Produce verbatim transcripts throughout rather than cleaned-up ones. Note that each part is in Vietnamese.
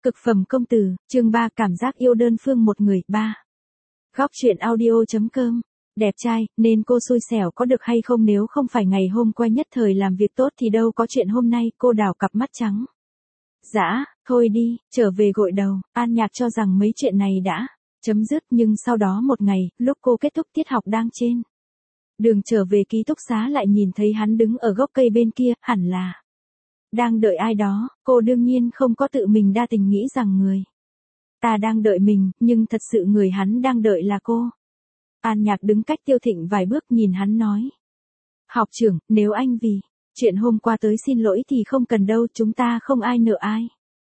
Cực phẩm công tử, chương ba cảm giác yêu đơn phương một người, ba. Góc truyện audio.com. Đẹp trai, nên cô xui xẻo có được hay không, nếu không phải ngày hôm qua nhất thời làm việc tốt thì đâu có chuyện hôm nay, cô đảo cặp mắt trắng. Dã, thôi đi, trở về gội đầu. An Nhạc cho rằng mấy chuyện này đã chấm dứt, nhưng sau đó một ngày, lúc cô kết thúc tiết học đang trên đường trở về ký túc xá lại nhìn thấy hắn đứng ở gốc cây bên kia, hẳn là đang đợi ai đó. Cô đương nhiên không có tự mình đa tình nghĩ rằng người ta đang đợi mình, nhưng thật sự người hắn đang đợi là cô. An Nhạc đứng cách Tiêu Thịnh vài bước nhìn hắn nói. Học trưởng, nếu anh vì chuyện hôm qua tới xin lỗi thì không cần đâu, chúng ta không ai nợ ai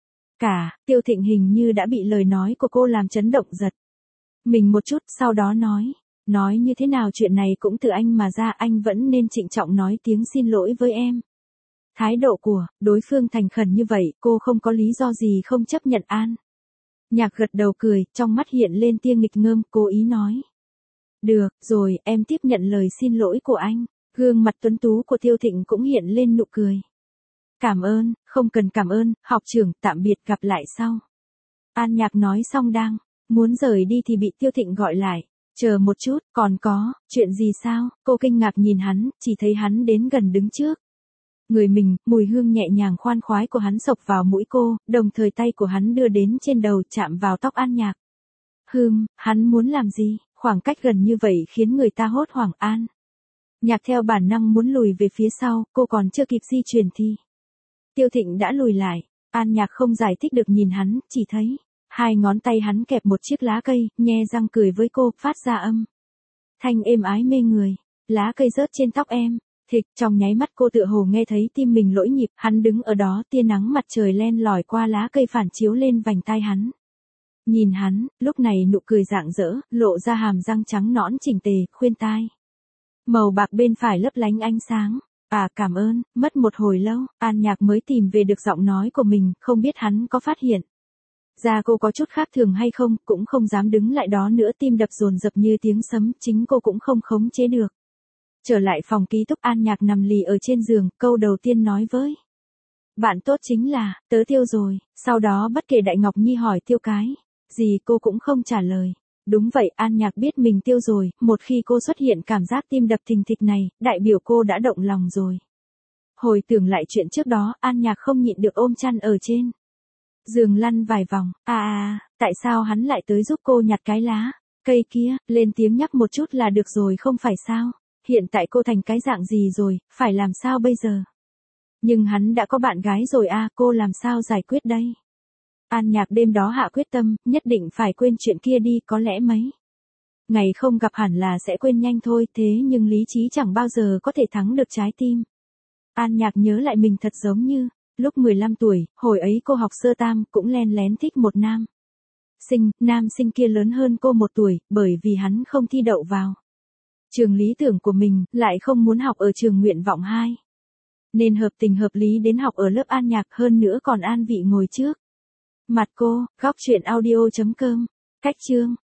cả. Tiêu Thịnh hình như đã bị lời nói của cô làm chấn động, giật mình một chút, sau đó nói. Nói như thế nào chuyện này cũng từ anh mà ra, anh vẫn nên trịnh trọng nói tiếng xin lỗi với em. Thái độ của đối phương thành khẩn như vậy, cô không có lý do gì không chấp nhận. An Nhạc gật đầu cười, trong mắt hiện lên tia nghịch ngợm, cố ý nói. Được, rồi, em tiếp nhận lời xin lỗi của anh. Gương mặt tuấn tú của Tiêu Thịnh cũng hiện lên nụ cười. Cảm ơn, không cần cảm ơn, học trưởng, tạm biệt, gặp lại sau. An Nhạc nói xong đang muốn rời đi thì bị Tiêu Thịnh gọi lại. Chờ một chút, còn có chuyện gì sao? Cô kinh ngạc nhìn hắn, chỉ thấy hắn đến gần đứng trước người mình, mùi hương nhẹ nhàng khoan khoái của hắn xộc vào mũi cô, đồng thời tay của hắn đưa đến trên đầu chạm vào tóc An Nhạc. Hừm, hắn muốn làm gì? Khoảng cách gần như vậy khiến người ta hốt hoảng. An Nhạc theo bản năng muốn lùi về phía sau, cô còn chưa kịp di chuyển thì Tiêu Thịnh đã lùi lại. An Nhạc không giải thích được nhìn hắn, chỉ thấy hai ngón tay hắn kẹp một chiếc lá cây, nhe răng cười với cô, phát ra âm thanh êm ái mê người. Lá cây rớt trên tóc em. Thịch, trong nháy mắt cô tựa hồ nghe thấy tim mình lỗi nhịp, hắn đứng ở đó, tia nắng mặt trời len lỏi qua lá cây phản chiếu lên vành tai hắn. Nhìn hắn, lúc này nụ cười rạng rỡ, lộ ra hàm răng trắng nõn chỉnh tề, khuyên tai màu bạc bên phải lấp lánh ánh sáng. À, cảm ơn. Mất một hồi lâu, An Nhạc mới tìm về được giọng nói của mình, không biết hắn có phát hiện ra cô có chút khác thường hay không, cũng không dám đứng lại đó nữa, tim đập dồn dập như tiếng sấm, chính cô cũng không khống chế được. Trở lại phòng ký túc, An Nhạc nằm lì ở trên giường, câu đầu tiên nói với bạn tốt chính là, tớ Tiêu rồi. Sau đó bất kể Đại Ngọc Nhi hỏi Tiêu cái gì cô cũng không trả lời. Đúng vậy, An Nhạc biết mình Tiêu rồi, một khi cô xuất hiện cảm giác tim đập thình thịch này, đại biểu cô đã động lòng rồi. Hồi tưởng lại chuyện trước đó, An Nhạc không nhịn được ôm chăn ở trên giường lăn vài vòng. À à, tại sao hắn lại tới giúp cô nhặt cái lá cây kia, lên tiếng nhắc một chút là được rồi không phải sao? Hiện tại cô thành cái dạng gì rồi, phải làm sao bây giờ? Nhưng hắn đã có bạn gái rồi à, cô làm sao giải quyết đây? An Nhạc đêm đó hạ quyết tâm, nhất định phải quên chuyện kia đi, có lẽ mấy ngày không gặp hẳn là sẽ quên nhanh thôi, thế nhưng lý trí chẳng bao giờ có thể thắng được trái tim. An Nhạc nhớ lại mình thật giống như lúc mười lăm tuổi, hồi ấy cô học sơ tam, cũng len lén thích một nam sinh, nam sinh kia lớn hơn cô một tuổi, bởi vì hắn không thi đậu vào trường lý tưởng của mình, lại không muốn học ở trường nguyện vọng hai. Nên hợp tình hợp lý đến học ở lớp An Nhạc, hơn nữa còn an vị ngồi trước mặt cô. Góc truyện audio.com. Cách chương